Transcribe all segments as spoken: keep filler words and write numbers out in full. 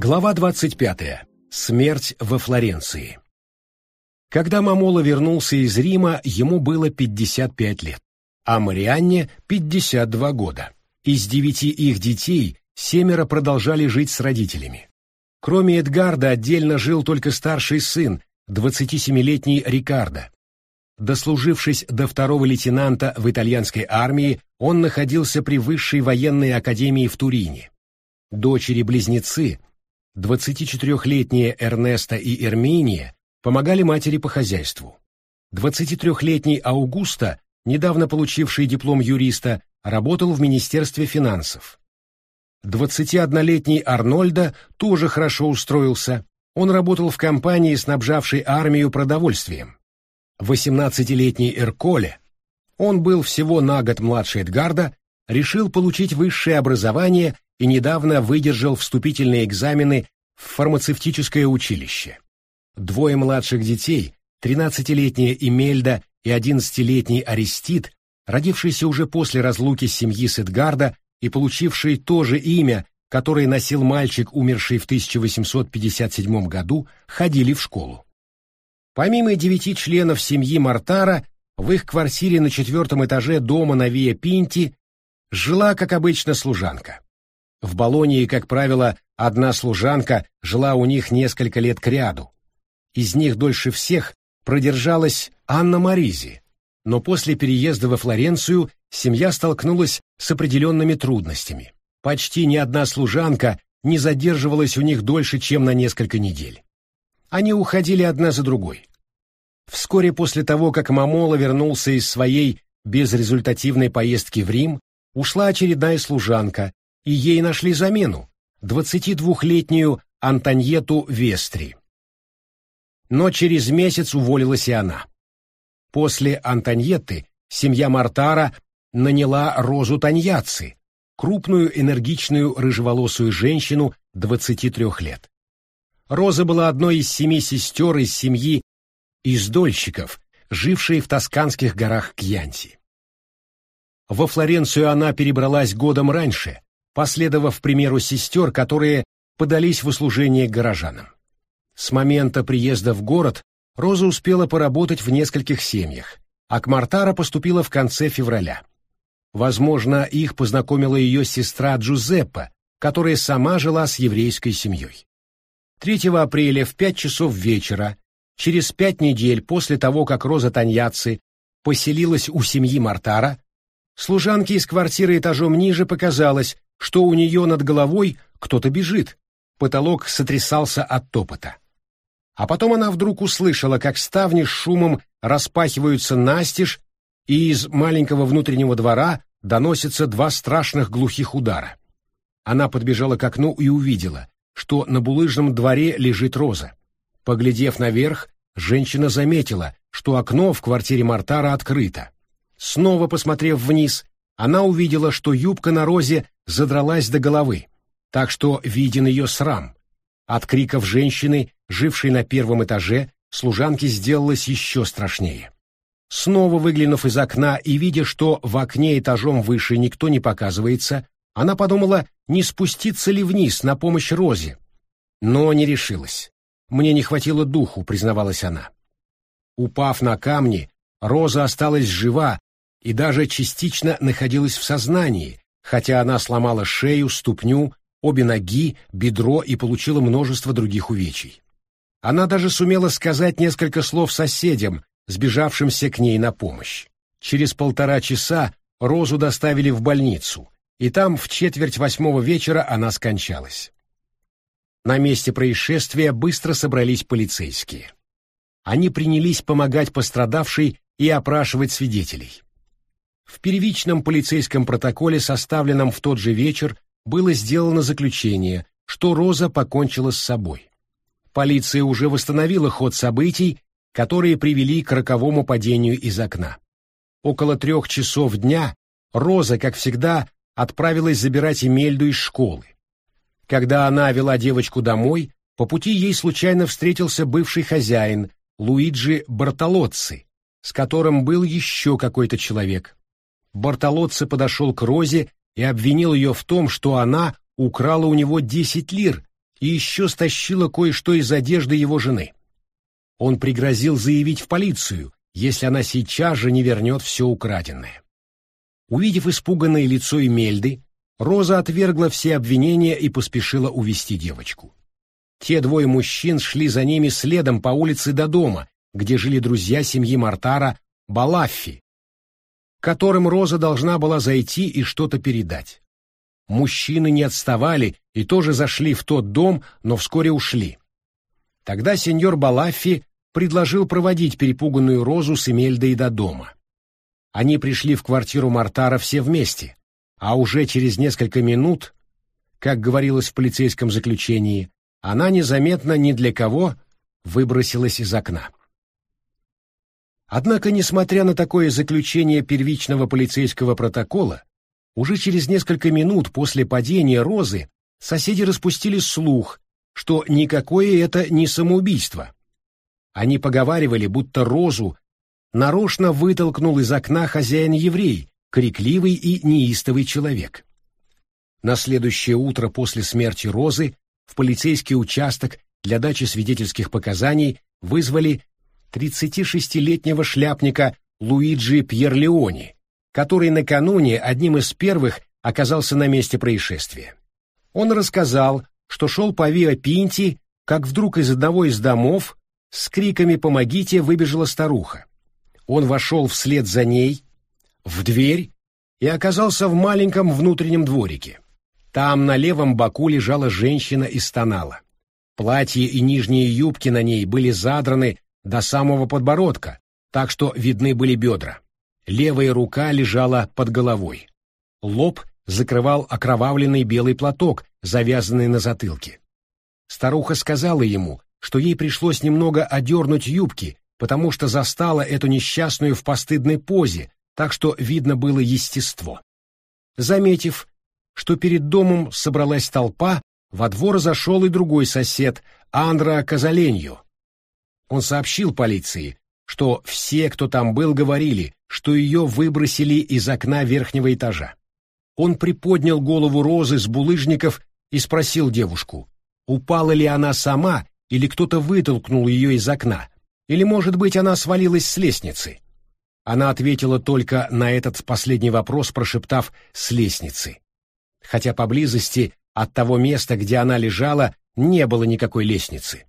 Глава двадцать пятая. Смерть во Флоренции. Когда Момоло вернулся из Рима, ему было пятьдесят пять лет, а Марианне — пятьдесят два года. Из девяти их детей семеро продолжали жить с родителями. Кроме Эдгарда отдельно жил только старший сын, двадцатисемилетний Риккардо. Дослужившись до второго лейтенанта в итальянской армии, он находился при высшей военной академии в Турине. Дочери-близнецы, двадцатичетырехлетние Эрнеста и Эрминия, помогали матери по хозяйству. двадцатитрехлетний Аугусто, недавно получивший диплом юриста, работал в Министерстве финансов. двадцатиоднолетний Арнольдо тоже хорошо устроился. Он работал в компании, снабжавшей армию продовольствием. восемнадцатилетний Эрколе, он был всего на год младше Эдгарда, решил получить высшее образование и недавно выдержал вступительные экзамены в фармацевтическое училище. Двое младших детей, тринадцатилетняя Имельда и одиннадцатилетний Аристид, родившийся уже после разлуки семьи с Эдгардо и получивший то же имя, которое носил мальчик, умерший в тысяча восемьсот пятьдесят седьмом году, ходили в школу. Помимо девяти членов семьи Мортара, в их квартире на четвертом этаже дома на Виа Пинти жила, как обычно, служанка. В Болонии, как правило, одна служанка жила у них несколько лет кряду. Из них дольше всех продержалась Анна Маризи, но после переезда во Флоренцию семья столкнулась с определенными трудностями. Почти ни одна служанка не задерживалась у них дольше, чем на несколько недель. Они уходили одна за другой. Вскоре после того, как Момоло вернулся из своей безрезультативной поездки в Рим, ушла очередная служанка, и ей нашли замену — двадцатидвухлетнюю Антоньетту Вестри. Но через месяц уволилась и она. После Антоньетты семья Мортара наняла Розу Таньяцци, крупную энергичную рыжеволосую женщину двадцати трёх лет. Роза была одной из семи сестер из семьи издольщиков, жившей в тосканских горах Кьянти. Во Флоренцию она перебралась годом раньше, последовав примеру сестер, которые подались в услужение горожанам. С момента приезда в город Роза успела поработать в нескольких семьях, а к Мортаро поступила в конце февраля. Возможно, их познакомила ее сестра Джузеппе, которая сама жила с еврейской семьей. третьего апреля в пять часов вечера, через пять недель после того, как Роза Таньяцци поселилась у семьи Мортара, служанке из квартиры этажом ниже показалось, что у нее над головой кто-то бежит. Потолок сотрясался от топота. А потом она вдруг услышала, как ставни с шумом распахиваются настежь, и из маленького внутреннего двора доносятся два страшных глухих удара. Она подбежала к окну и увидела, что на булыжном дворе лежит Роза. Поглядев наверх, женщина заметила, что окно в квартире Мортара открыто. Снова посмотрев вниз, она увидела, что юбка на Розе задралась до головы, так что виден ее срам. От криков женщины, жившей на первом этаже, служанке сделалось еще страшнее. Снова выглянув из окна и видя, что в окне этажом выше никто не показывается, она подумала, не спуститься ли вниз на помощь Розе, но не решилась. «Мне не хватило духу», — признавалась она. Упав на камни, Роза осталась жива и даже частично находилась в сознании, хотя она сломала шею, ступню, обе ноги, бедро и получила множество других увечий. Она даже сумела сказать несколько слов соседям, сбежавшимся к ней на помощь. Через полтора часа Розу доставили в больницу, и там в четверть восьмого вечера она скончалась. На месте происшествия быстро собрались полицейские. Они принялись помогать пострадавшей и опрашивать свидетелей. В первичном полицейском протоколе, составленном в тот же вечер, было сделано заключение, что Роза покончила с собой. Полиция уже восстановила ход событий, которые привели к роковому падению из окна. Около трех часов дня Роза, как всегда, отправилась забирать Имельду из школы. Когда она вела девочку домой, по пути ей случайно встретился бывший хозяин Луиджи Бартолоцци, с которым был еще какой-то человек. Бартолоцци подошел к Розе и обвинил ее в том, что она украла у него десять лир и еще стащила кое-что из одежды его жены. Он пригрозил заявить в полицию, если она сейчас же не вернет все украденное. Увидев испуганное лицо Эмельды, Роза отвергла все обвинения и поспешила увести девочку. Те двое мужчин шли за ними следом по улице до дома, где жили друзья семьи Мортара Балаффи, к которым Роза должна была зайти и что-то передать. Мужчины не отставали и тоже зашли в тот дом, но вскоре ушли. Тогда сеньор Балаффи предложил проводить перепуганную Розу с Эмельдой до дома. Они пришли в квартиру Мортара все вместе, а уже через несколько минут, как говорилось в полицейском заключении, она незаметно ни для кого выбросилась из окна. Однако, несмотря на такое заключение первичного полицейского протокола, уже через несколько минут после падения Розы соседи распустили слух, что никакое это не самоубийство. Они поговаривали, будто Розу нарочно вытолкнул из окна хозяин-еврей, крикливый и неистовый человек. На следующее утро после смерти Розы в полицейский участок для дачи свидетельских показаний вызвали тридцатишестилетнего шляпника Луиджи Пьерлеони, который накануне одним из первых оказался на месте происшествия. Он рассказал, что шел по Виа Пинти, как вдруг из одного из домов с криками «Помогите!» выбежала старуха. Он вошел вслед за ней в дверь и оказался в маленьком внутреннем дворике. Там на левом боку лежала женщина и стонала. Платье и нижние юбки на ней были задраны до самого подбородка, так что видны были бедра. Левая рука лежала под головой. Лоб закрывал окровавленный белый платок, завязанный на затылке. Старуха сказала ему, что ей пришлось немного одернуть юбки, потому что застала эту несчастную в постыдной позе, так что видно было естество. Заметив, что перед домом собралась толпа, во двор зашел и другой сосед, Андра Казаленьо. Он сообщил полиции, что все, кто там был, говорили, что ее выбросили из окна верхнего этажа. Он приподнял голову Розы с булыжников и спросил девушку, упала ли она сама или кто-то вытолкнул ее из окна, или, может быть, она свалилась с лестницы. Она ответила только на этот последний вопрос, прошептав «с лестницы», хотя поблизости от того места, где она лежала, не было никакой лестницы.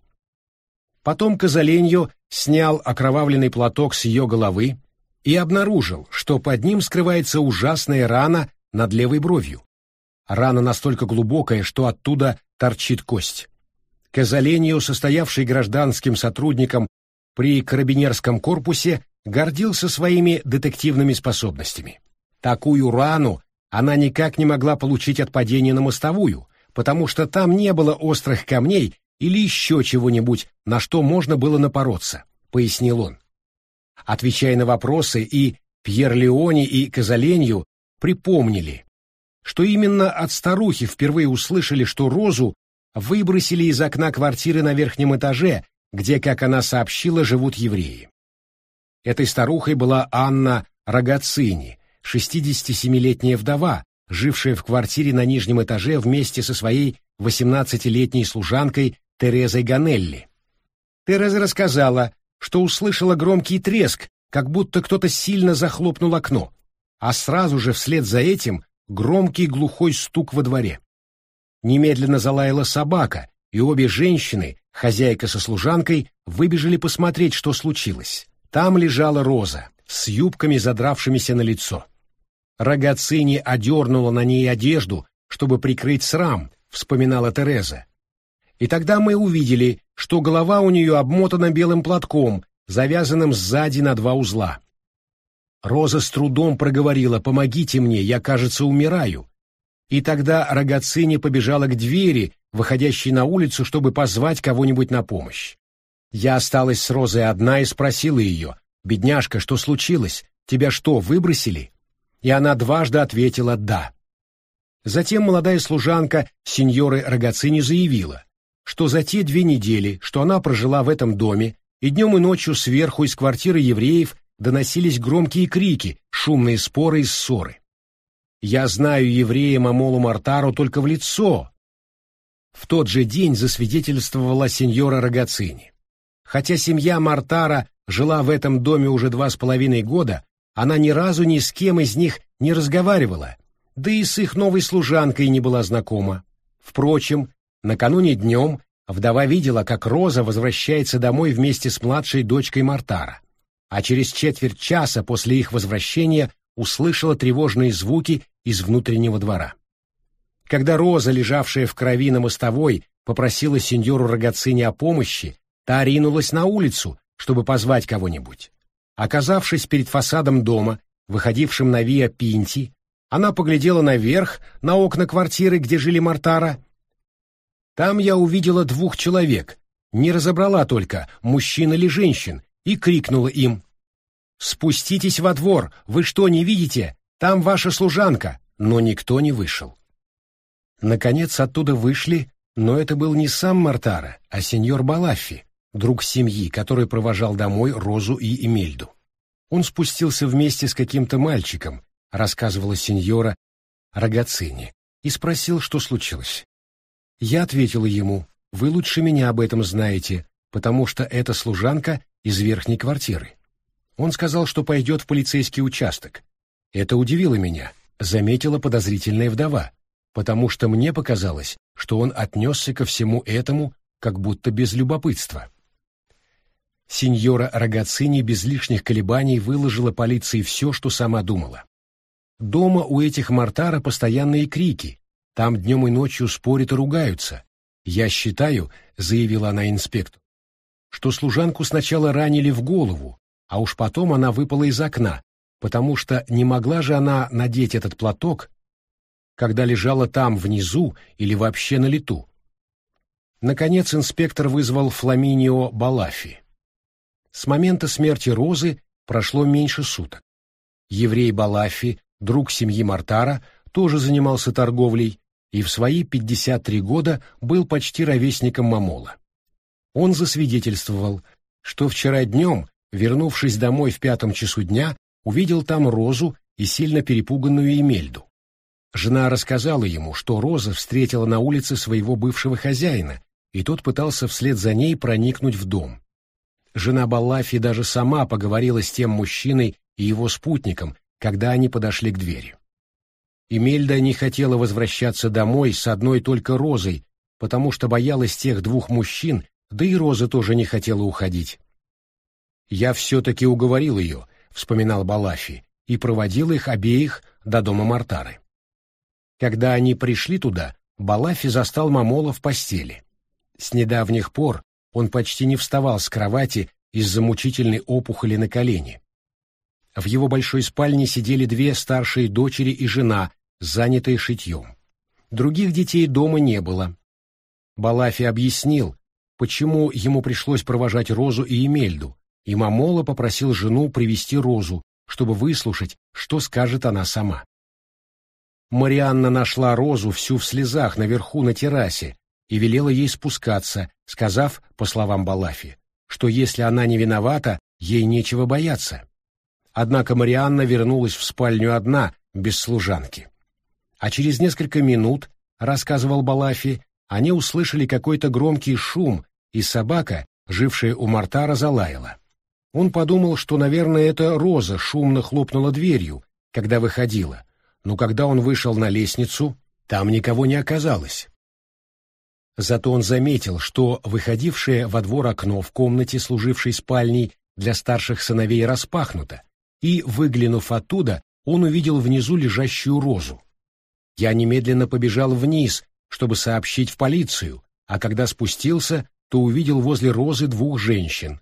Потом Казаленьо снял окровавленный платок с ее головы и обнаружил, что под ним скрывается ужасная рана над левой бровью. Рана настолько глубокая, что оттуда торчит кость. Казаленьо, состоявший гражданским сотрудником при карабинерском корпусе, гордился своими детективными способностями. Такую рану она никак не могла получить от падения на мостовую, потому что там не было острых камней или еще чего-нибудь, на что можно было напороться, пояснил он. Отвечая на вопросы, и Пьерлеони, и Казаленью припомнили, что именно от старухи впервые услышали, что Розу выбросили из окна квартиры на верхнем этаже, где, как она сообщила, живут евреи. Этой старухой была Анна Рагацини, шестидесятисемилетняя вдова, жившая в квартире на нижнем этаже вместе со своей восемнадцатилетней служанкой Терезой Ганелли. Тереза рассказала, что услышала громкий треск, как будто кто-то сильно захлопнул окно, а сразу же вслед за этим громкий глухой стук во дворе. Немедленно залаяла собака, и обе женщины, хозяйка со служанкой, выбежали посмотреть, что случилось. Там лежала Роза, с юбками, задравшимися на лицо. Рагацини одернула на ней одежду, чтобы прикрыть срам, вспоминала Тереза. И тогда мы увидели, что голова у нее обмотана белым платком, завязанным сзади на два узла. Роза с трудом проговорила: «Помогите мне, я, кажется, умираю». И тогда Рагацини побежала к двери, выходящей на улицу, чтобы позвать кого-нибудь на помощь. Я осталась с Розой одна и спросила ее: «Бедняжка, что случилось? Тебя что, выбросили?» И она дважды ответила «да». Затем молодая служанка сеньоры Рагацини заявила, что за те две недели, что она прожила в этом доме, и днем и ночью сверху из квартиры евреев доносились громкие крики, шумные споры и ссоры. «Я знаю еврея Мамолу Мортару только в лицо», В тот же день засвидетельствовала сеньора Рогацини. Хотя семья Мортара жила в этом доме уже два с половиной года, она ни разу ни с кем из них не разговаривала, да и с их новой служанкой не была знакома. Впрочем, накануне днем вдова видела, как Роза возвращается домой вместе с младшей дочкой Мортара, а через четверть часа после их возвращения услышала тревожные звуки из внутреннего двора. Когда Роза, лежавшая в крови на мостовой, попросила сеньору Рогацини о помощи, та ринулась на улицу, чтобы позвать кого-нибудь. Оказавшись перед фасадом дома, выходившим на Виа Пинти, она поглядела наверх, на окна квартиры, где жили Мортара. Там я увидела двух человек, не разобрала только, мужчин или женщин, и крикнула им: «Спуститесь во двор, вы что, не видите? Там ваша служанка!» Но никто не вышел. Наконец оттуда вышли, но это был не сам Мортара, а сеньор Балаффи, друг семьи, который провожал домой Розу и Эмельду. Он спустился вместе с каким-то мальчиком, рассказывала сеньора Рогацини, и спросил, что случилось. Я ответила ему: «Вы лучше меня об этом знаете, потому что это служанка из верхней квартиры». Он сказал, что пойдет в полицейский участок. Это удивило меня, заметила подозрительная вдова, потому что мне показалось, что он отнесся ко всему этому как будто без любопытства. Сеньора Рогацини без лишних колебаний выложила полиции все, что сама думала. Дома у этих Мортара постоянные крики, там днем и ночью спорят и ругаются. Я считаю, заявила она инспектору, что служанку сначала ранили в голову, а уж потом она выпала из окна, потому что не могла же она надеть этот платок, когда лежала там внизу или вообще на лету. Наконец инспектор вызвал Фламинио Балаффи. С момента смерти Розы прошло меньше суток. Еврей Балаффи, друг семьи Мортара, тоже занимался торговлей и в свои пятьдесят три года был почти ровесником Мамола. Он засвидетельствовал, что вчера днем, вернувшись домой в пятом часу дня, увидел там Розу и сильно перепуганную Эмельду. Жена рассказала ему, что Роза встретила на улице своего бывшего хозяина, и тот пытался вслед за ней проникнуть в дом. Жена Балаффи даже сама поговорила с тем мужчиной и его спутником, когда они подошли к двери. Эмельда не хотела возвращаться домой с одной только Розой, потому что боялась тех двух мужчин, да и Роза тоже не хотела уходить. «Я все-таки уговорил ее», — вспоминал Балаффи, и проводил их обеих до дома Мортары. Когда они пришли туда, Балаффи застал Мамола в постели. С недавних пор он почти не вставал с кровати из-за мучительной опухоли на колене. В его большой спальне сидели две старшие дочери и жена, занятые шитьем. Других детей дома не было. Балаффи объяснил, почему ему пришлось провожать Розу и Эмельду, и Мамола попросил жену привести Розу, чтобы выслушать, что скажет она сама. Марианна нашла Розу всю в слезах наверху на террасе и велела ей спускаться, сказав, по словам Балаффи, что если она не виновата, ей нечего бояться. Однако Марианна вернулась в спальню одна, без служанки. А через несколько минут, рассказывал Балаффи, они услышали какой-то громкий шум, и собака, жившая у Мортара, залаяла. Он подумал, что, наверное, это Роза шумно хлопнула дверью, когда выходила, но когда он вышел на лестницу, там никого не оказалось. Зато он заметил, что выходившее во двор окно в комнате, служившей спальней для старших сыновей, распахнуто, и, выглянув оттуда, он увидел внизу лежащую Розу. Я немедленно побежал вниз, чтобы сообщить в полицию, а когда спустился, то увидел возле Розы двух женщин.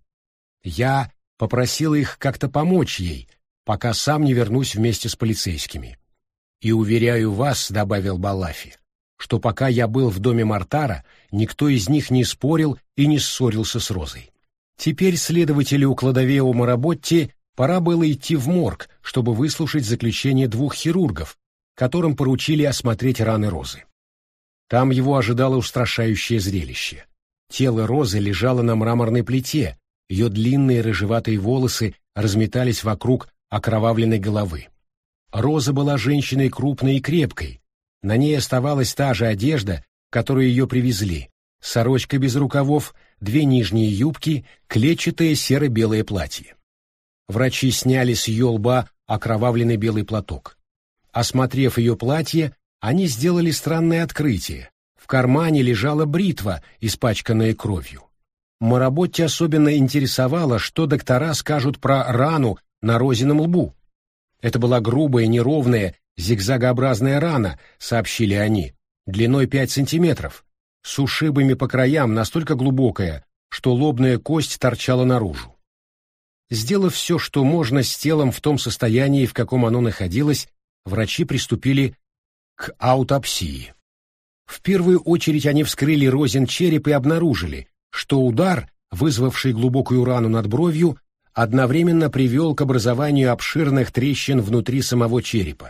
Я попросил их как-то помочь ей, пока сам не вернусь вместе с полицейскими. «И уверяю вас, — добавил Балаффи, — что пока я был в доме Мортара, никто из них не спорил и не ссорился с Розой. Теперь следователю Кладовео Маработти пора было идти в морг, чтобы выслушать заключение двух хирургов, которым поручили осмотреть раны Розы. Там его ожидало устрашающее зрелище. Тело Розы лежало на мраморной плите, ее длинные рыжеватые волосы разметались вокруг окровавленной головы. Роза была женщиной крупной и крепкой, на ней оставалась та же одежда, которую ее привезли, сорочка без рукавов, две нижние юбки, клетчатое серо-белое платье. Врачи сняли с ее лба окровавленный белый платок. Осмотрев ее платье, они сделали странное открытие. В кармане лежала бритва, испачканная кровью. Маработти особенно интересовало, что доктора скажут про рану на Розином лбу. Это была грубая, неровная, зигзагообразная рана, сообщили они, длиной пять сантиметров, с ушибами по краям, настолько глубокая, что лобная кость торчала наружу. Сделав все, что можно с телом в том состоянии, в каком оно находилось, врачи приступили к аутопсии. В первую очередь они вскрыли Розин череп и обнаружили, что удар, вызвавший глубокую рану над бровью, одновременно привел к образованию обширных трещин внутри самого черепа.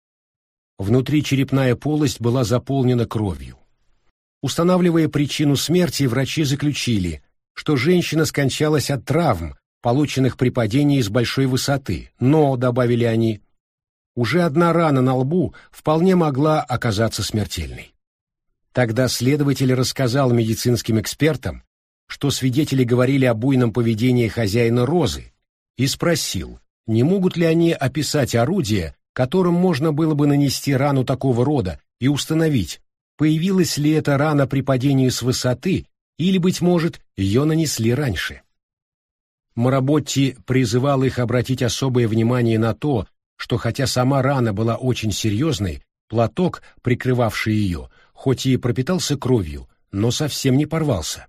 Внутричерепная полость была заполнена кровью. Устанавливая причину смерти, врачи заключили, что женщина скончалась от травм, полученных при падении с большой высоты, но, добавили они, уже одна рана на лбу вполне могла оказаться смертельной. Тогда следователь рассказал медицинским экспертам, что свидетели говорили о буйном поведении хозяина Розы, и спросил, не могут ли они описать орудие, которым можно было бы нанести рану такого рода и установить, появилась ли эта рана при падении с высоты или, быть может, ее нанесли раньше. Маработти призывал их обратить особое внимание на то, что хотя сама рана была очень серьезной, платок, прикрывавший ее, хоть и пропитался кровью, но совсем не порвался.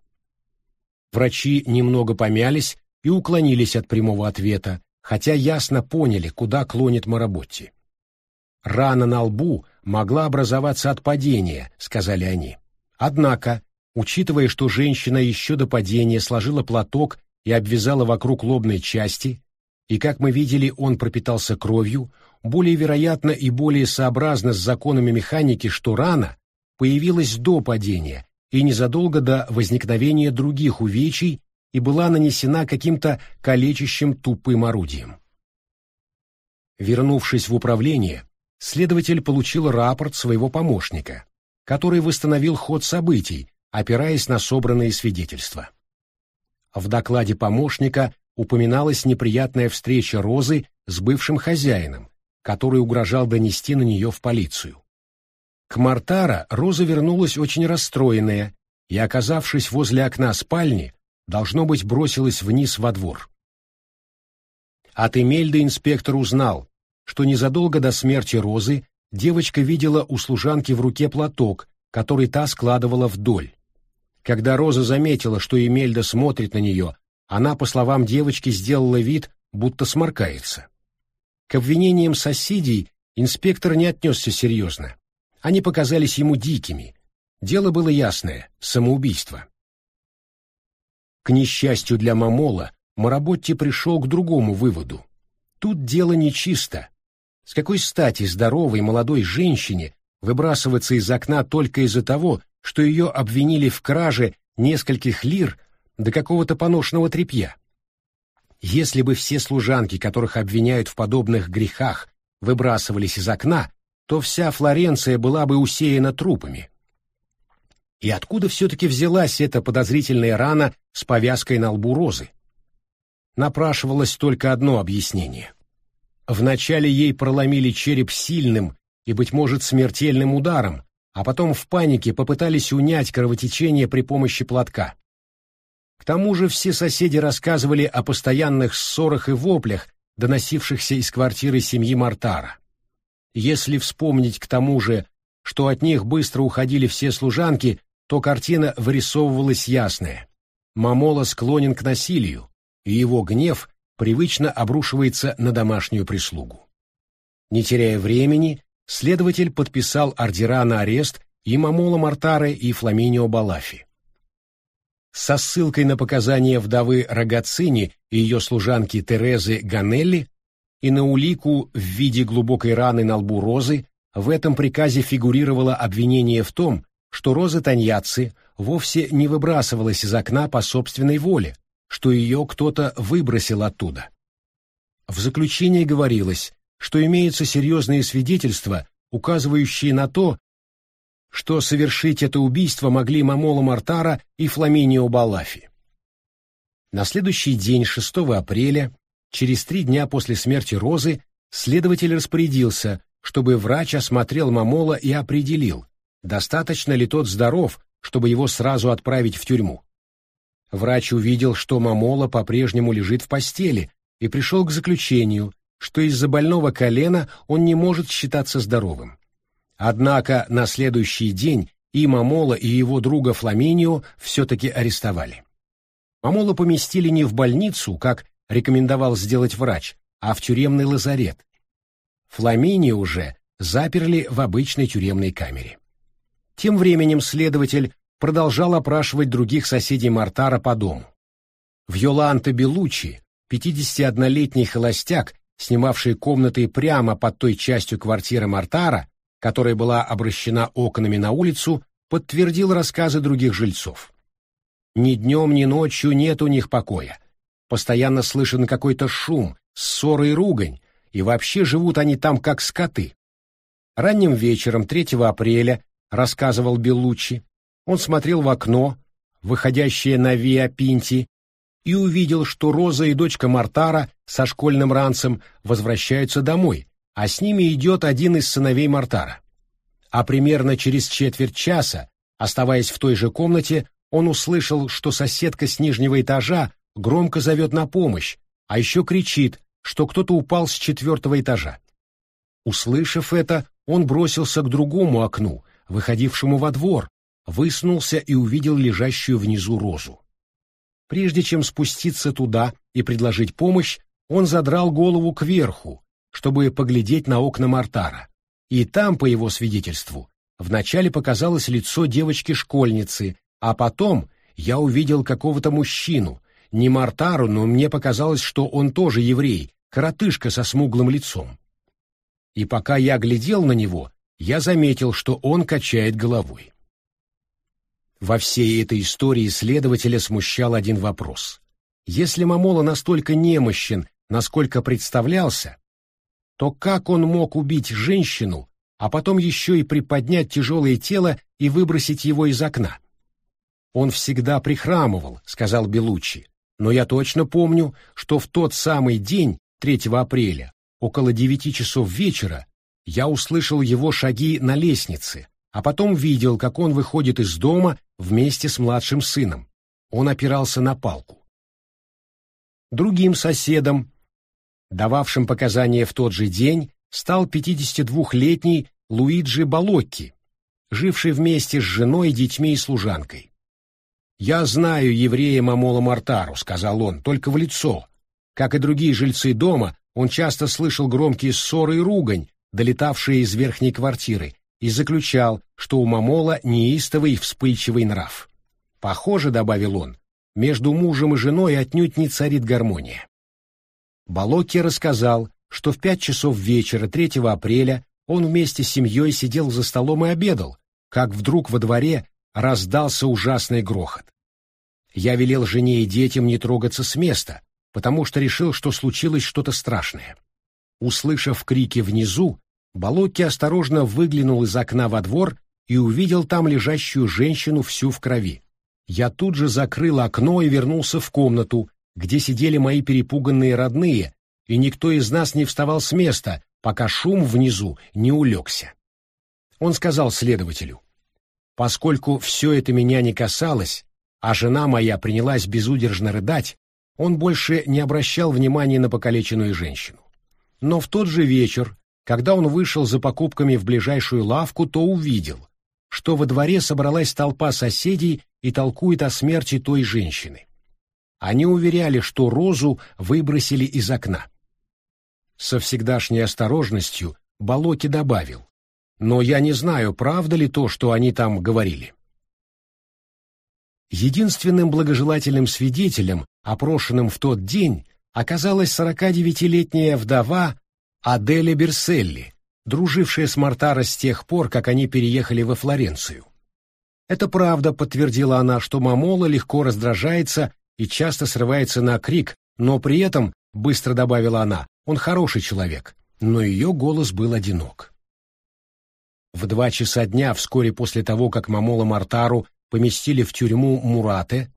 Врачи немного помялись и уклонились от прямого ответа, хотя ясно поняли, куда клонит Маработти. «Рана на лбу могла образоваться от падения», — сказали они. Однако, учитывая, что женщина еще до падения сложила платок и обвязала вокруг лобной части, и, как мы видели, он пропитался кровью, более вероятно и более сообразно с законами механики, что рана появилась до падения и незадолго до возникновения других увечий и была нанесена каким-то калечащим тупым орудием. Вернувшись в управление, следователь получил рапорт своего помощника, который восстановил ход событий, опираясь на собранные свидетельства. В докладе помощника упоминалась неприятная встреча Розы с бывшим хозяином, который угрожал донести на нее в полицию. К Мортаро Роза вернулась очень расстроенная и, оказавшись возле окна спальни, должно быть, бросилась вниз во двор. От Эмельды инспектор узнал, что незадолго до смерти Розы девочка видела у служанки в руке платок, который та складывала вдоль. Когда Роза заметила, что Эмельда смотрит на нее, она, по словам девочки, сделала вид, будто сморкается. К обвинениям соседей инспектор не отнесся серьезно. Они показались ему дикими. Дело было ясное — самоубийство. К несчастью для Момола, Маработти пришел к другому выводу. Тут дело нечисто. С какой стати здоровой молодой женщине выбрасываться из окна только из-за того, что ее обвинили в краже нескольких лир до какого-то поношенного тряпья? Если бы все служанки, которых обвиняют в подобных грехах, выбрасывались из окна, то вся Флоренция была бы усеяна трупами. И откуда все-таки взялась эта подозрительная рана с повязкой на лбу Розы? Напрашивалось только одно объяснение. Вначале ей проломили череп сильным и, быть может, смертельным ударом, а потом в панике попытались унять кровотечение при помощи платка. К тому же все соседи рассказывали о постоянных ссорах и воплях, доносившихся из квартиры семьи Мортаро. Если вспомнить к тому же, что от них быстро уходили все служанки, то картина вырисовывалась ясная. Момола склонен к насилию, и его гнев привычно обрушивается на домашнюю прислугу. Не теряя времени, следователь подписал ордера на арест и Момола Мортаро, и Фламинио Балафи. Со ссылкой на показания вдовы Рогацини и ее служанки Терезы Ганелли и на улику в виде глубокой раны на лбу Розы, в этом приказе фигурировало обвинение в том, что Роза Таньяцци вовсе не выбрасывалась из окна по собственной воле, что ее кто-то выбросил оттуда. В заключении говорилось, что имеются серьезные свидетельства, указывающие на то, что совершить это убийство могли Момола Мортара и Фламинио Балафи. На следующий день, шестого апреля, через три дня после смерти Розы, следователь распорядился, чтобы врач осмотрел Момола и определил, достаточно ли тот здоров, чтобы его сразу отправить в тюрьму. Врач увидел, что Момола по-прежнему лежит в постели, и пришел к заключению, что из-за больного колена он не может считаться здоровым. Однако на следующий день и Момола, и его друга Фламинио все-таки арестовали. Момола поместили не в больницу, как рекомендовал сделать врач, а в тюремный лазарет. Фламинио уже заперли в обычной тюремной камере. Тем временем следователь продолжал опрашивать других соседей Мортара по дому. Вьоланте Белуччи, пятидесятиоднолетний холостяк, снимавший комнаты прямо под той частью квартиры Мортара, которая была обращена окнами на улицу, подтвердил рассказы других жильцов. Ни днем, ни ночью нет у них покоя. Постоянно слышен какой-то шум, ссоры и ругань, и вообще живут они там как скоты. Ранним вечером третьего апреля, рассказывал Белуччи, он смотрел в окно, выходящее на Виа Пинти, и увидел, что Роза и дочка Мортара со школьным ранцем возвращаются домой, а с ними идет один из сыновей Мортара. А примерно через четверть часа, оставаясь в той же комнате, он услышал, что соседка с нижнего этажа громко зовет на помощь, а еще кричит, что кто-то упал с четвертого этажа. Услышав это, он бросился к другому окну, выходившему во двор, высунулся и увидел лежащую внизу Розу. Прежде чем спуститься туда и предложить помощь, он задрал голову кверху, чтобы поглядеть на окна Мортара. И там, по его свидетельству, вначале показалось лицо девочки-школьницы, а потом я увидел какого-то мужчину, не Мортару, но мне показалось, что он тоже еврей, коротышка со смуглым лицом. И пока я глядел на него, я заметил, что он качает головой. Во всей этой истории следователя смущал один вопрос. Если Момола настолько немощен, насколько представлялся, то как он мог убить женщину, а потом еще и приподнять тяжелое тело и выбросить его из окна? «Он всегда прихрамывал», — сказал Белуччи, «но я точно помню, что в тот самый день, третьего апреля, около девяти часов вечера, я услышал его шаги на лестнице, а потом видел, как он выходит из дома вместе с младшим сыном. Он опирался на палку». Другим соседом, дававшим показания в тот же день, стал пятидесятидвухлетний Луиджи Балокки, живший вместе с женой, детьми и служанкой. «Я знаю еврея Момола Мортару», — сказал он, — «только в лицо. Как и другие жильцы дома, он часто слышал громкие ссоры и ругань, долетавшие из верхней квартиры, и заключал, что у Момола неистовый и вспыльчивый нрав. Похоже, — добавил он, — между мужем и женой отнюдь не царит гармония». Балокки рассказал, что в пять часов вечера третьего апреля он вместе с семьей сидел за столом и обедал, как вдруг во дворе раздался ужасный грохот. Я велел жене и детям не трогаться с места, потому что решил, что случилось что-то страшное. Услышав крики внизу, Балокки осторожно выглянул из окна во двор и увидел там лежащую женщину всю в крови. Я тут же закрыл окно и вернулся в комнату, где сидели мои перепуганные родные, и никто из нас не вставал с места, пока шум внизу не улегся. Он сказал следователю: «Поскольку все это меня не касалось, а жена моя принялась безудержно рыдать, он больше не обращал внимания на покалеченную женщину. Но в тот же вечер, когда он вышел за покупками в ближайшую лавку, то увидел, что во дворе собралась толпа соседей и толкует о смерти той женщины. Они уверяли, что Розу выбросили из окна». Со всегдашней осторожностью Балокки добавил: «Но я не знаю, правда ли то, что они там говорили». Единственным благожелательным свидетелем, опрошенным в тот день, оказалась сорокадевятилетняя вдова Аделя Берселли, дружившая с Мортаро с тех пор, как они переехали во Флоренцию. «Это правда», — подтвердила она, — «что Момола легко раздражается и часто срывается на крик, но при этом, — быстро добавила она, — он хороший человек». Но ее голос был одинок. В два часа дня, вскоре после того, как Момоло Мортару поместили в тюрьму Мурате,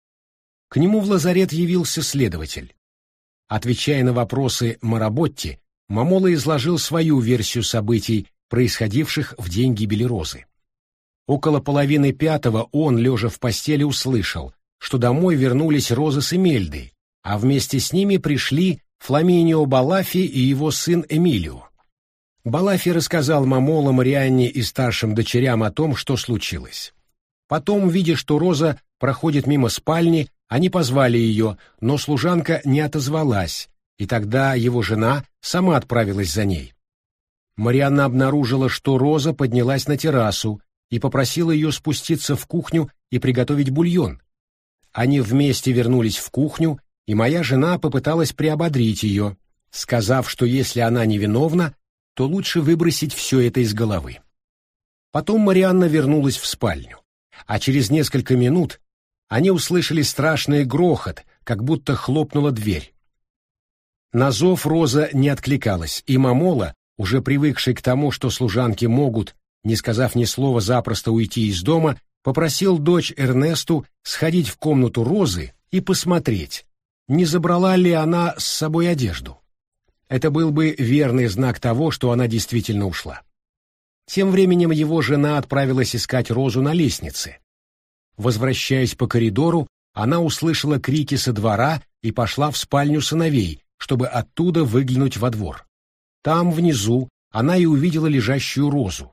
к нему в лазарет явился следователь. Отвечая на вопросы Маработти, Момоло изложил свою версию событий, происходивших в день гибели Розы. Около половины пятого он, лежа в постели, услышал, что домой вернулись Роза с Эмельдой, а вместе с ними пришли Фламинио Балафи и его сын Эмилио. Балафи рассказал Момоло, Марианне и старшим дочерям о том, что случилось. Потом, видя, что Роза проходит мимо спальни, они позвали ее, но служанка не отозвалась, и тогда его жена сама отправилась за ней. Марианна обнаружила, что Роза поднялась на террасу и попросила ее спуститься в кухню и приготовить бульон. Они вместе вернулись в кухню, и моя жена попыталась приободрить ее, сказав, что если она невиновна, то лучше выбросить все это из головы. Потом Марианна вернулась в спальню, а через несколько минут они услышали страшный грохот, как будто хлопнула дверь. На зов Роза не откликалась, и Момоло, уже привыкший к тому, что служанки могут, не сказав ни слова, запросто уйти из дома, попросил дочь Эрнесту сходить в комнату Розы и посмотреть, не забрала ли она с собой одежду. Это был бы верный знак того, что она действительно ушла. Тем временем его жена отправилась искать Розу на лестнице. Возвращаясь по коридору, она услышала крики со двора и пошла в спальню сыновей, чтобы оттуда выглянуть во двор. Там, внизу, она и увидела лежащую Розу.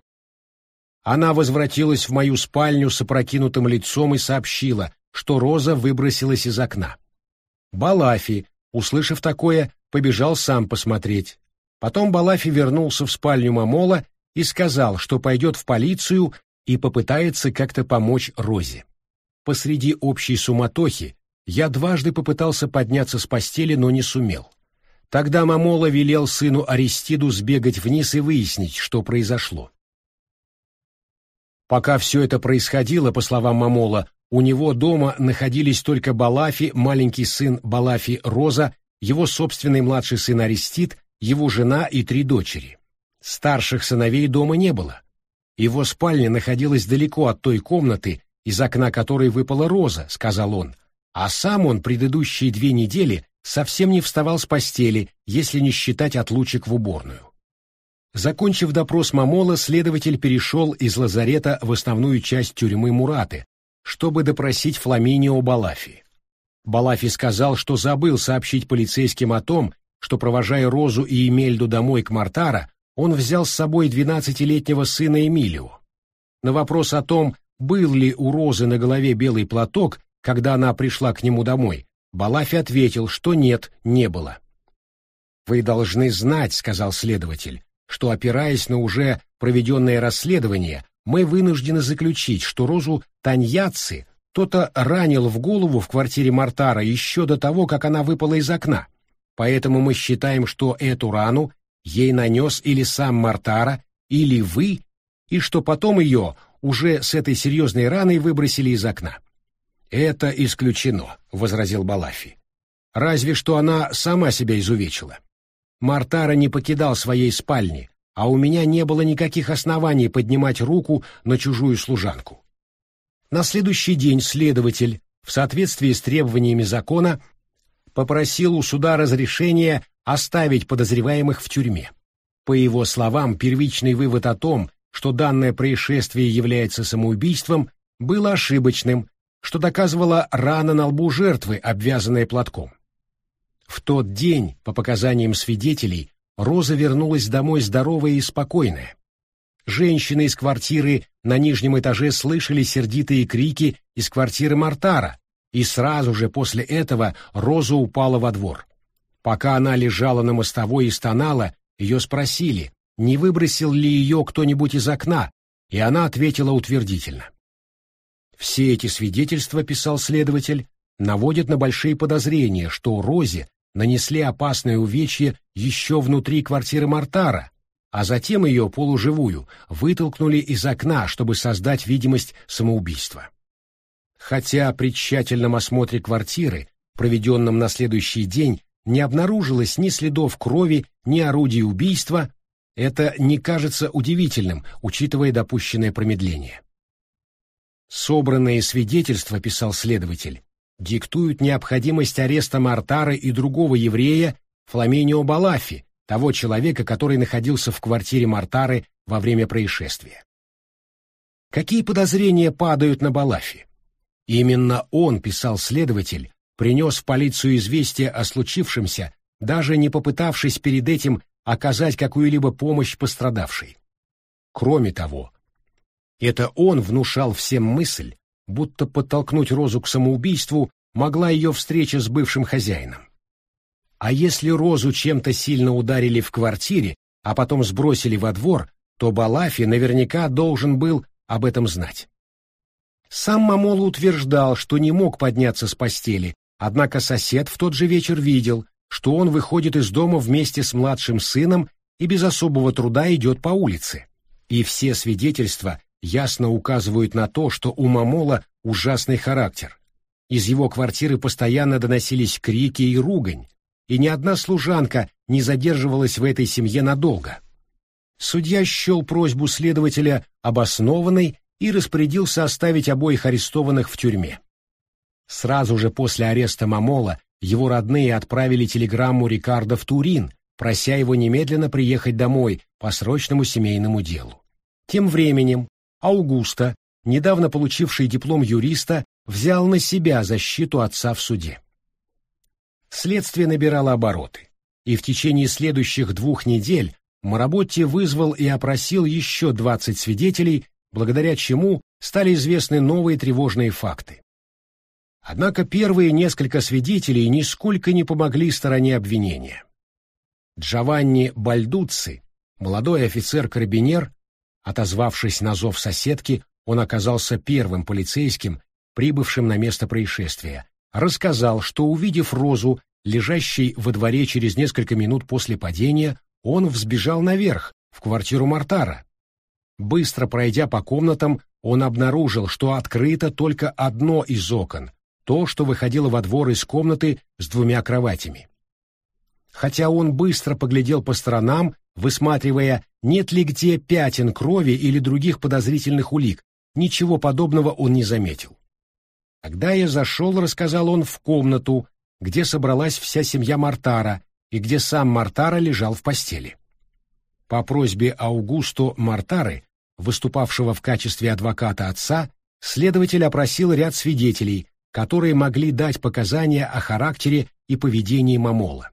Она возвратилась в мою спальню с опрокинутым лицом и сообщила, что Роза выбросилась из окна. Балафи, услышав такое, побежал сам посмотреть. Потом Балафи вернулся в спальню Момоло и сказал, что пойдет в полицию и попытается как-то помочь Розе. Посреди общей суматохи я дважды попытался подняться с постели, но не сумел. Тогда Момоло велел сыну Аристиду сбегать вниз и выяснить, что произошло. Пока все это происходило, по словам Момоло, у него дома находились только Балафи, маленький сын Балафи Роза, его собственный младший сын Аристид, его жена и три дочери. Старших сыновей дома не было. Его спальня находилась далеко от той комнаты, из окна которой выпала Роза, сказал он, а сам он предыдущие две недели совсем не вставал с постели, если не считать отлучек в уборную. Закончив допрос Момоло, следователь перешел из лазарета в основную часть тюрьмы Мурате, чтобы допросить Фламинио Балафи. Балафи сказал, что забыл сообщить полицейским о том, что, провожая Розу и Эмельду домой к Мортара, он взял с собой двенадцатилетнего сына Эмилио. На вопрос о том, был ли у Розы на голове белый платок, когда она пришла к нему домой, Балафи ответил, что нет, не было. «Вы должны знать, — сказал следователь, — что, опираясь на уже проведенное расследование, мы вынуждены заключить, что Розу Таньяцци кто-то ранил в голову в квартире Мортара еще до того, как она выпала из окна. Поэтому мы считаем, что эту рану ей нанес или сам Мортара, или вы, и что потом ее уже с этой серьезной раной выбросили из окна». «Это исключено», — возразил Балафи. «Разве что она сама себя изувечила. Мортара не покидал своей спальни, а у меня не было никаких оснований поднимать руку на чужую служанку». На следующий день следователь, в соответствии с требованиями закона, попросил у суда разрешения оставить подозреваемых в тюрьме. По его словам, первичный вывод о том, что данное происшествие является самоубийством, было ошибочным, что доказывала рана на лбу жертвы, обвязанная платком. В тот день, по показаниям свидетелей, Роза вернулась домой здоровая и спокойная. Женщины из квартиры на нижнем этаже слышали сердитые крики из квартиры Мортара, и сразу же после этого Роза упала во двор. Пока она лежала на мостовой и стонала, ее спросили, не выбросил ли ее кто-нибудь из окна, и она ответила утвердительно. Все эти свидетельства, писал следователь, наводят на большие подозрения, что Розе нанесли опасное увечье еще внутри квартиры Мортара, а затем ее, полуживую, вытолкнули из окна, чтобы создать видимость самоубийства. Хотя при тщательном осмотре квартиры, проведенном на следующий день, не обнаружилось ни следов крови, ни орудий убийства, Это не кажется удивительным, учитывая допущенное промедление. Собранные свидетельства, писал следователь, диктуют необходимость ареста Мортара и другого еврея Фламинио Балафи, того человека, который находился в квартире Мортары во время происшествия. Какие подозрения падают на Балафи? Именно он, писал следователь, принес в полицию известие о случившемся, даже не попытавшись перед этим оказать какую-либо помощь пострадавшей. Кроме того, это он внушал всем мысль, будто подтолкнуть Розу к самоубийству могла ее встреча с бывшим хозяином. А если Розу чем-то сильно ударили в квартире, а потом сбросили во двор, то Балафи наверняка должен был об этом знать. Сам Мамола утверждал, что не мог подняться с постели, однако сосед в тот же вечер видел, что он выходит из дома вместе с младшим сыном и без особого труда идет по улице. И все свидетельства ясно указывают на то, что у Мамола ужасный характер. Из его квартиры постоянно доносились крики и ругань, и ни одна служанка не задерживалась в этой семье надолго. Судья счел просьбу следователя обоснованной и распорядился оставить обоих арестованных в тюрьме. Сразу же после ареста Мамола его родные отправили телеграмму Рикардо в Турин, прося его немедленно приехать домой по срочному семейному делу. Тем временем Аугусто, недавно получивший диплом юриста, взял на себя защиту отца в суде. Следствие набирало обороты, и в течение следующих двух недель Маработти вызвал и опросил еще двадцать свидетелей, благодаря чему стали известны новые тревожные факты. Однако первые несколько свидетелей нисколько не помогли стороне обвинения. Джованни Бальдуцци, молодой офицер-карабинер, отозвавшись на зов соседки, он оказался первым полицейским, прибывшим на место происшествия, рассказал, что, увидев Розу, лежащей во дворе через несколько минут после падения, он взбежал наверх, в квартиру Мортара. Быстро пройдя по комнатам, он обнаружил, что открыто только одно из окон, то, что выходило во двор из комнаты с двумя кроватями. Хотя он быстро поглядел по сторонам, высматривая, нет ли где пятен крови или других подозрительных улик, ничего подобного он не заметил. Когда я зашел, рассказал он, в комнату, где собралась вся семья Мортара и где сам Мортара лежал в постели. По просьбе Аугусто Мортары, выступавшего в качестве адвоката отца, следователь опросил ряд свидетелей, которые могли дать показания о характере и поведении Мамола.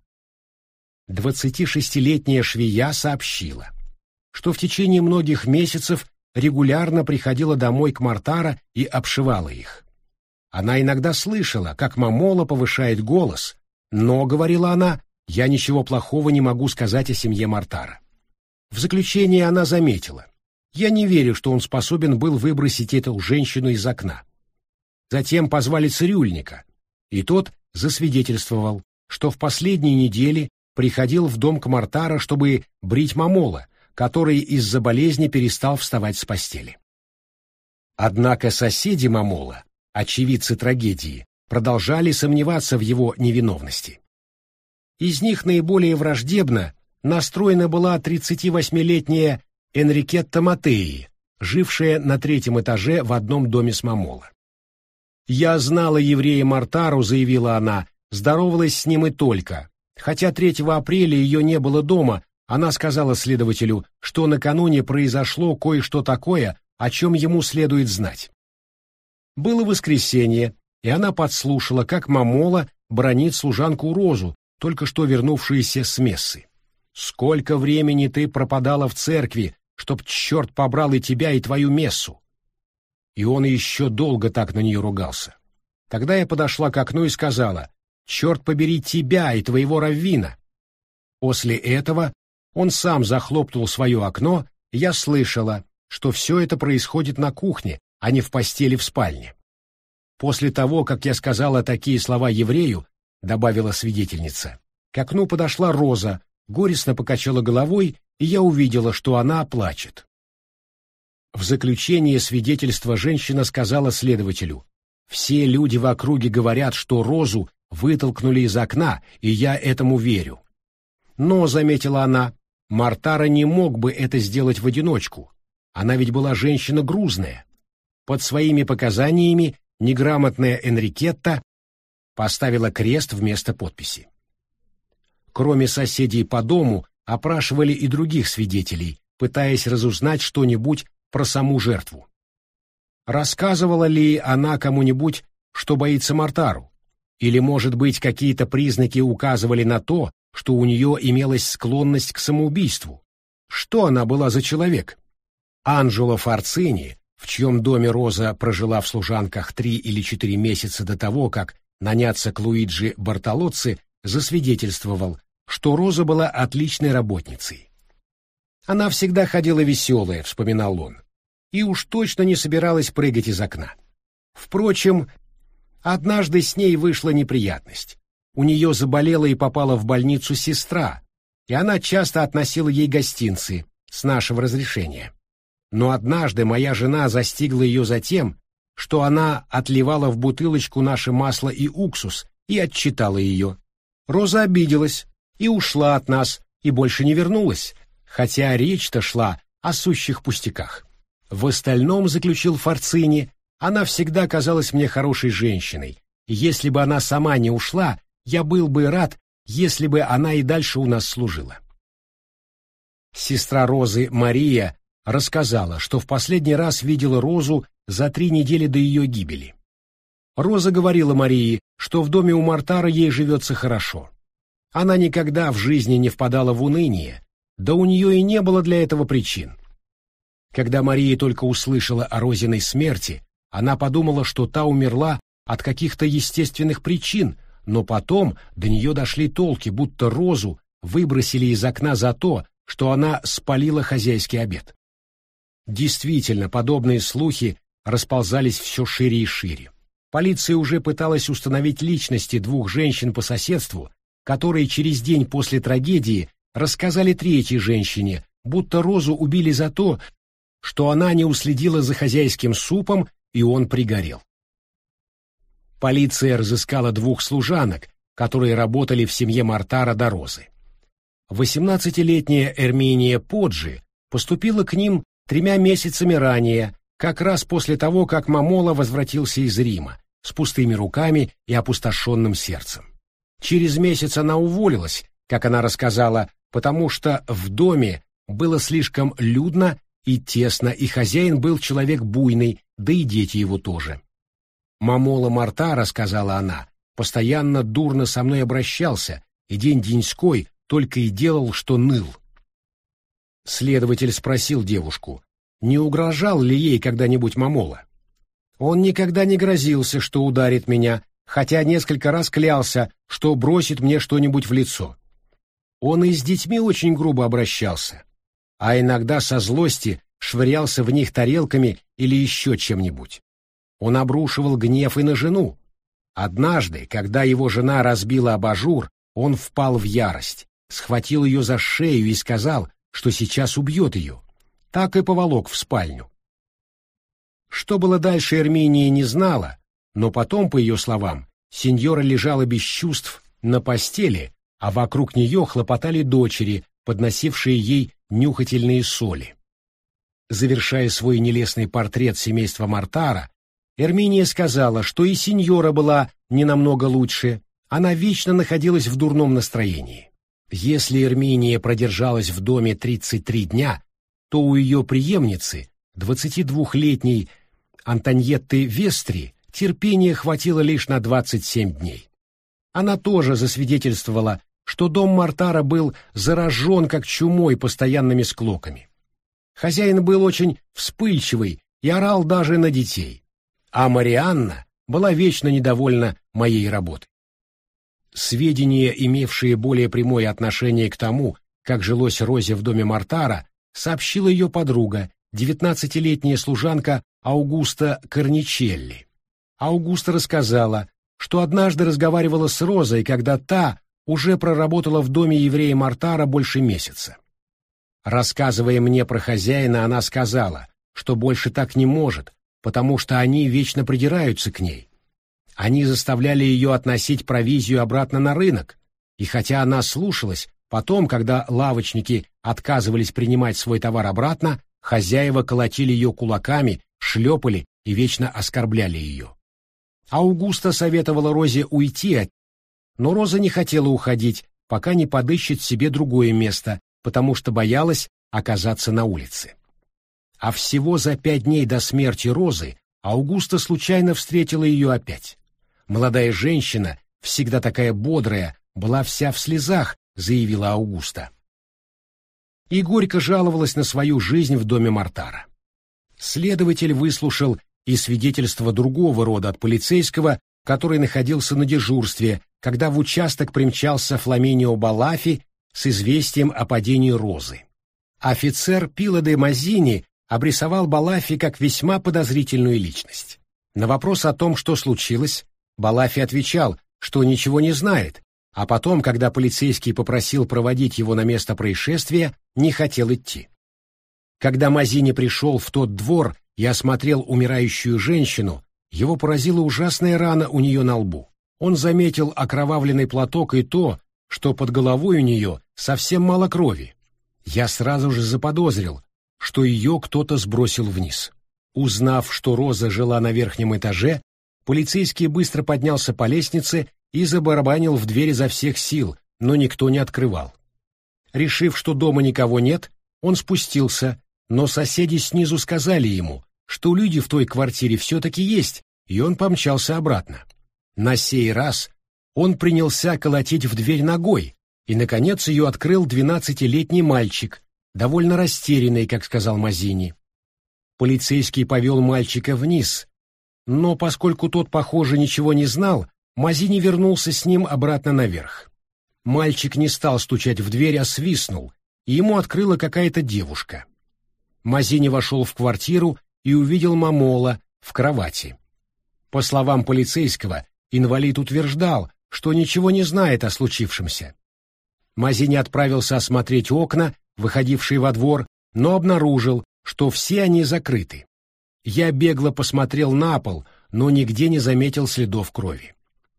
двадцатишестилетняя швея сообщила, что в течение многих месяцев регулярно приходила домой к Мортара и обшивала их. Она иногда слышала, как Мамола повышает голос, но, говорила она, я ничего плохого не могу сказать о семье Мортара. В заключение она заметила, я не верю, что он способен был выбросить эту женщину из окна. Затем позвали цирюльника, и тот засвидетельствовал, что в последние недели приходил в дом к Мортара, чтобы брить Мамола, который из-за болезни перестал вставать с постели. Однако соседи Мамола, очевидцы трагедии, продолжали сомневаться в его невиновности. Из них наиболее враждебно настроена была тридцативосьмилетняя Энрикетта Матеи, жившая на третьем этаже в одном доме с Мамола. «Я знала еврея Мортару», — заявила она, — здоровалась с ним и только. Хотя третьего апреля ее не было дома, она сказала следователю, что накануне произошло кое-что такое, о чем ему следует знать. Было воскресенье, и она подслушала, как Мамола бранит служанку Розу, только что вернувшуюся с мессы. «Сколько времени ты пропадала в церкви, чтоб черт побрал и тебя, и твою мессу!» И он еще долго так на нее ругался. Тогда я подошла к окну и сказала, «Черт побери тебя и твоего раввина!» После этого он сам захлопнул свое окно, и я слышала, что все это происходит на кухне, а не в постели в спальне. После того, как я сказала такие слова еврею, добавила свидетельница, к окну подошла Роза, горестно покачала головой, и я увидела, что она плачет. В заключение свидетельства женщина сказала следователю, «Все люди в округе говорят, что Розу вытолкнули из окна, и я этому верю. Но, — заметила она, — Мартара не мог бы это сделать в одиночку. Она ведь была женщина грузная. Под своими показаниями неграмотная Энрикетта поставила крест вместо подписи. Кроме соседей по дому, опрашивали и других свидетелей, пытаясь разузнать что-нибудь про саму жертву. Рассказывала ли она кому-нибудь, что боится Мартару? Или, может быть, какие-то признаки указывали на то, что у нее имелась склонность к самоубийству? Что она была за человек? Анджело Форцини, в чьем доме Роза прожила в служанках три или четыре месяца до того, как наняться к Луиджи Бартолоцци, засвидетельствовал, что Роза была отличной работницей. «Она всегда ходила веселая», — вспоминал он, и уж точно не собиралась прыгать из окна. Впрочем, однажды с ней вышла неприятность. У нее заболела и попала в больницу сестра, и она часто относила ей гостинцы с нашего разрешения. Но однажды моя жена застигла ее за тем, что она отливала в бутылочку наше масло и уксус, и отчитала ее. Роза обиделась и ушла от нас, и больше не вернулась, хотя речь-то шла о сущих пустяках. В остальном, заключил Форцини, она всегда казалась мне хорошей женщиной, и если бы она сама не ушла, я был бы рад, если бы она и дальше у нас служила. Сестра Розы Мария рассказала, что в последний раз видела Розу за три недели до ее гибели. Роза говорила Марии, что в доме у Мартара ей живется хорошо. Она никогда в жизни не впадала в уныние, да у нее и не было для этого причин. Когда Мария только услышала о Розиной смерти, она подумала, что та умерла от каких-то естественных причин, но потом до нее дошли толки, будто Розу выбросили из окна за то, что она спалила хозяйский обед. Действительно, подобные слухи расползались все шире и шире. Полиция уже пыталась установить личности двух женщин по соседству, которые через день после трагедии рассказали третьей женщине, будто Розу убили за то, что она не уследила за хозяйским супом, и он пригорел. Полиция разыскала двух служанок, которые работали в семье Мартара до Розы. восемнадцатилетняя Эрминия Поджи поступила к ним тремя месяцами ранее, как раз после того, как Момола возвратился из Рима, с пустыми руками и опустошенным сердцем. Через месяц она уволилась, как она рассказала, потому что в доме было слишком людно и тесно, и хозяин был человек буйный, да и дети его тоже. Момола Мартара, сказала она, постоянно дурно со мной обращался, и день-деньской только и делал, что ныл. Следователь спросил девушку, не угрожал ли ей когда-нибудь Момола. Он никогда не грозился, что ударит меня, хотя несколько раз клялся, что бросит мне что-нибудь в лицо. Он и с детьми очень грубо обращался, а иногда со злости швырялся в них тарелками или еще чем-нибудь. Он обрушивал гнев и на жену. Однажды, когда его жена разбила абажур, он впал в ярость, схватил ее за шею и сказал, что сейчас убьет ее. Так и поволок в спальню. Что было дальше, Эрминия не знала, но потом, по ее словам, сеньора лежала без чувств на постели, а вокруг нее хлопотали дочери, подносившие ей нюхательные соли. Завершая свой нелестный портрет семейства Мартара, Эрминия сказала, что и сеньора была не намного лучше, она вечно находилась в дурном настроении. Если Эрминия продержалась в доме тридцать три дня, то у ее преемницы, двадцатидвухлетней Антоньетты Вестри, терпения хватило лишь на двадцать семь дней. Она тоже засвидетельствовала, что дом Мартара был заражен как чумой постоянными склоками. Хозяин был очень вспыльчивый и орал даже на детей, а Марианна была вечно недовольна моей работой. Сведения, имевшие более прямое отношение к тому, как жилось Розе в доме Мартара, сообщила ее подруга, девятнадцатилетняя служанка Аугуста Корничелли. Аугуста рассказала, что однажды разговаривала с Розой, когда та уже проработала в доме еврея Мартара больше месяца. Рассказывая мне про хозяина, она сказала, что больше так не может, потому что они вечно придираются к ней. Они заставляли ее относить провизию обратно на рынок, и хотя она слушалась, Потом, когда лавочники отказывались принимать свой товар обратно, хозяева колотили ее кулаками, шлепали и вечно оскорбляли ее. Аугуста советовала Розе уйти от, но Роза не хотела уходить, пока не подыщет себе другое место, потому что боялась оказаться на улице. А всего за пять дней до смерти Розы Аугуста случайно встретила ее опять. Молодая женщина, всегда такая бодрая, была вся в слезах, заявила Аугуста. И горько жаловалась на свою жизнь в доме Мортара. Следователь выслушал и свидетельство другого рода от полицейского, который находился на дежурстве, когда в участок примчался Фламинио Балафи с известием о падении Розы. Офицер Пило де Мазини обрисовал Балафи как весьма подозрительную личность. На вопрос о том, что случилось, Балафи отвечал, что ничего не знает, а потом, когда полицейский попросил проводить его на место происшествия, не хотел идти. Когда Мазини пришел в тот двор и осмотрел умирающую женщину, его поразила ужасная рана у нее на лбу. Он заметил окровавленный платок и то, что под головой у нее совсем мало крови. Я сразу же заподозрил, что ее кто-то сбросил вниз. Узнав, что Роза жила на верхнем этаже, полицейский быстро поднялся по лестнице и забарабанил в дверь изо всех сил, но никто не открывал. Решив, что дома никого нет, он спустился, но соседи снизу сказали ему, что люди в той квартире все-таки есть, и он помчался обратно. На сей раз он принялся колотить в дверь ногой, и, наконец, ее открыл двенадцатилетний мальчик, довольно растерянный, как сказал Мазини. Полицейский повел мальчика вниз, но поскольку тот, похоже, ничего не знал, Мазини вернулся с ним обратно наверх. Мальчик не стал стучать в дверь, а свистнул, и ему открыла какая-то девушка. Мазини вошел в квартиру и увидел Момола в кровати. По словам полицейского, инвалид утверждал, что ничего не знает о случившемся. Мазини отправился осмотреть окна, выходившие во двор, но обнаружил, что все они закрыты. Я бегло посмотрел на пол, но нигде не заметил следов крови.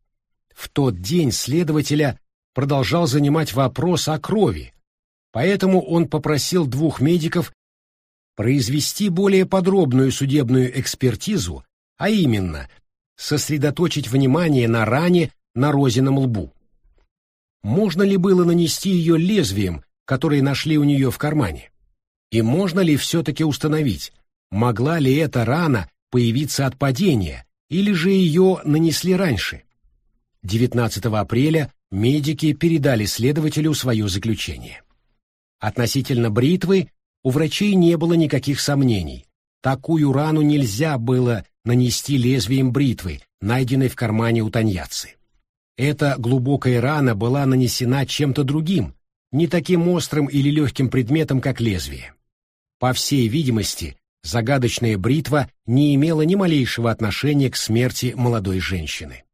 В тот день следователя продолжал занимать вопрос о крови, поэтому он попросил двух медиков произвести более подробную судебную экспертизу, а именно сосредоточить внимание на ране на Розином лбу. Можно ли было нанести ее лезвием, которое нашли у нее в кармане? И можно ли все-таки установить, могла ли эта рана появиться от падения, или же ее нанесли раньше? девятнадцатого апреля медики передали следователю свое заключение. Относительно бритвы у врачей не было никаких сомнений. Такую рану нельзя было нанести лезвием бритвы, найденной в кармане у тоньяцци. Эта глубокая рана была нанесена чем-то другим, не таким острым или легким предметом, как лезвие. По всей видимости, загадочная бритва не имела ни малейшего отношения к смерти молодой женщины.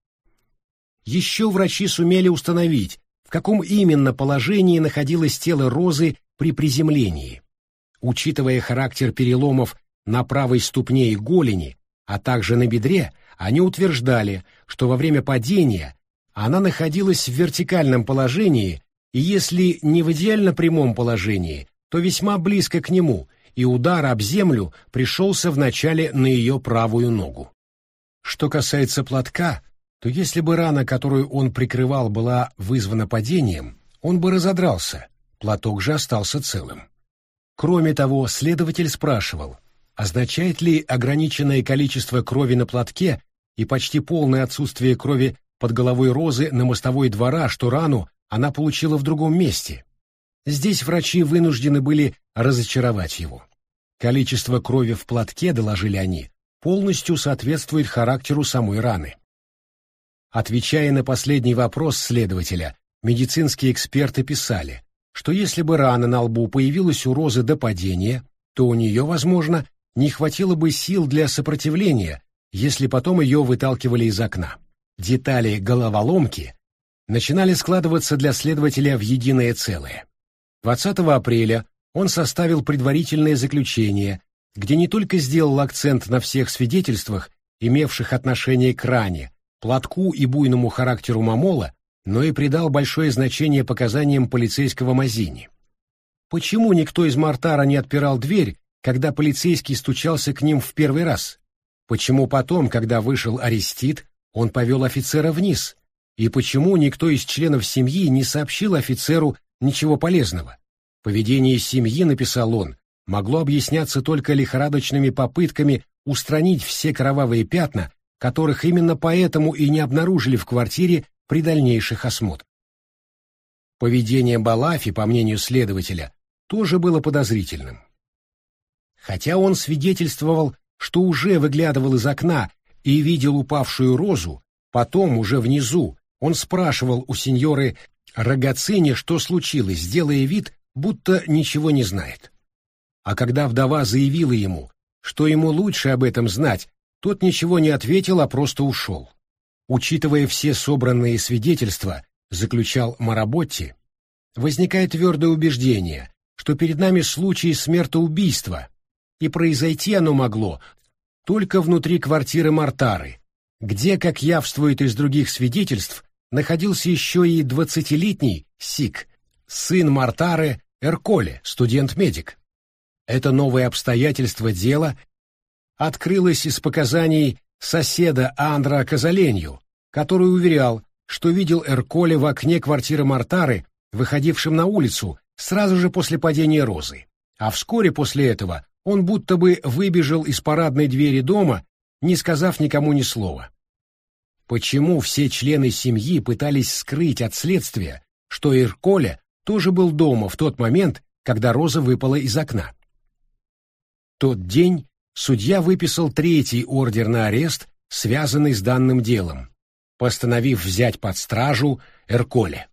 Еще врачи сумели установить, в каком именно положении находилось тело Розы при приземлении. Учитывая характер переломов на правой ступне и голени, а также на бедре, они утверждали, что во время падения она находилась в вертикальном положении, и если не в идеально прямом положении, то весьма близко к нему, и удар об землю пришелся вначале на ее правую ногу. Что касается платка, то если бы рана, которую он прикрывал, была вызвана падением, он бы разодрался, платок же остался целым. Кроме того, следователь спрашивал, означает ли ограниченное количество крови на платке и почти полное отсутствие крови под головой Розы на мостовой двора, что рану она получила в другом месте. Здесь врачи вынуждены были разочаровать его. Количество крови в платке, доложили они, полностью соответствует характеру самой раны. Отвечая на последний вопрос следователя, медицинские эксперты писали, что если бы рана на лбу появилась у Розы до падения, то у нее, возможно, не хватило бы сил для сопротивления, если потом ее выталкивали из окна. Детали головоломки начинали складываться для следователя в единое целое. двадцатого апреля он составил предварительное заключение, где не только сделал акцент на всех свидетельствах, имевших отношение к ране, платку и буйному характеру Момола, но и придал большое значение показаниям полицейского Мазини. Почему никто из Мортара не отпирал дверь, когда полицейский стучался к ним в первый раз? Почему потом, когда вышел Арестит, он повел офицера вниз? И почему никто из членов семьи не сообщил офицеру ничего полезного? Поведение семьи, написал он, могло объясняться только лихорадочными попытками устранить все кровавые пятна, которых именно поэтому и не обнаружили в квартире при дальнейших осмотрах. Поведение Балафи, по мнению следователя, тоже было подозрительным. Хотя он свидетельствовал, что уже выглядывал из окна и видел упавшую розу, потом, уже внизу, он спрашивал у сеньоры Рогацини, что случилось, делая вид, будто ничего не знает. А когда вдова заявила ему, что ему лучше об этом знать, тот ничего не ответил, а просто ушел. Учитывая все собранные свидетельства, заключал Маработти, возникает твердое убеждение, что перед нами случай смертоубийства, и произойти оно могло только внутри квартиры Мортары, где, как явствует из других свидетельств, находился еще и двадцатилетний Сик, сын Мортары Эрколе, студент-медик. Это новое обстоятельство дела открылось из показаний соседа Андра Казаленью, который уверял, что видел Эрколе в окне квартиры Мортары, выходившем на улицу, сразу же после падения розы, а вскоре после этого он будто бы выбежал из парадной двери дома, не сказав никому ни слова. Почему все члены семьи пытались скрыть от следствия, что Эрколе тоже был дома в тот момент, когда роза выпала из окна? В тот день судья выписал третий ордер на арест, связанный с данным делом, постановив взять под стражу Эрколе.